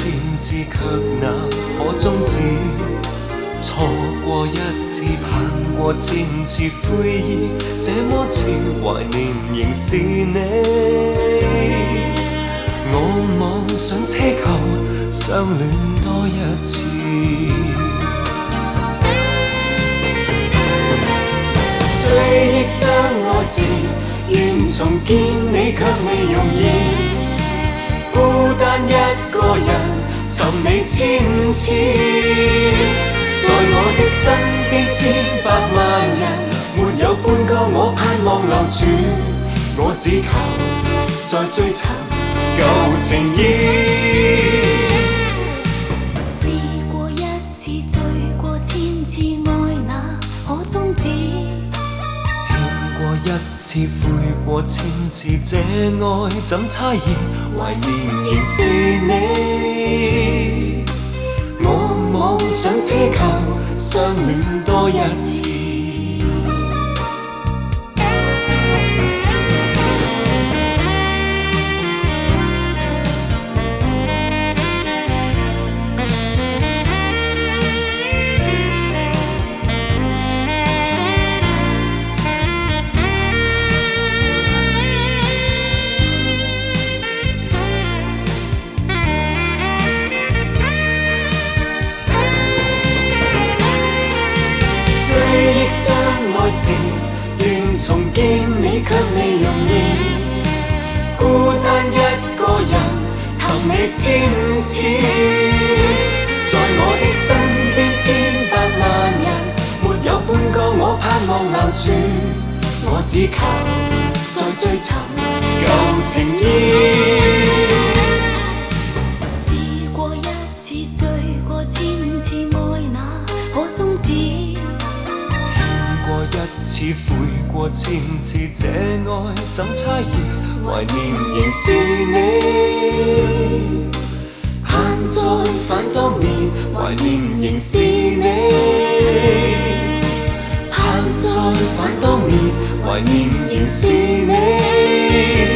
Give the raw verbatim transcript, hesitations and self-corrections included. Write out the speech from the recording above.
千次，卻那可終止？錯過一次，盼過千次，悔意這麼似，懷念仍是你。我妄想奢求相戀多一次。追憶相愛時，願重見你卻未容易。孤單一個人尋你千次，在我的身邊千百萬人，沒有半個我盼望留住。我只求再追尋舊情意。 試過一次，醉過千次，愛那可終止？ 勸過一次，悔過千次，這愛怎猜疑？懷念仍是你。我妄想奢求相戀多一次。相愛時，願重見你卻未容易。孤單一個人尋你千次，在我的身邊千百萬人，沒有半個我盼望留住。我只求再追尋舊情意。 試過一次，醉過千次，愛那可終止？ 過一次，悔過千次，這愛怎猜疑？懷念仍是你。盼再返當年，懷念仍是你。盼再返當年，懷念仍是你。